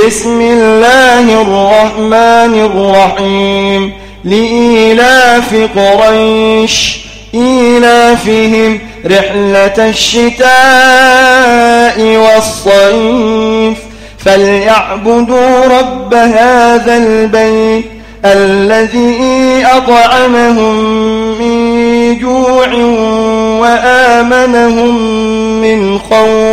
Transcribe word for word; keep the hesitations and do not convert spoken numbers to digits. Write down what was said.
بسم الله الرحمن الرحيم لإيلاف قريش إيلافهم رحلة الشتاء والصيف فليعبدوا رب هذا البيت الذي أطعمهم من جوع وآمنهم من خوف.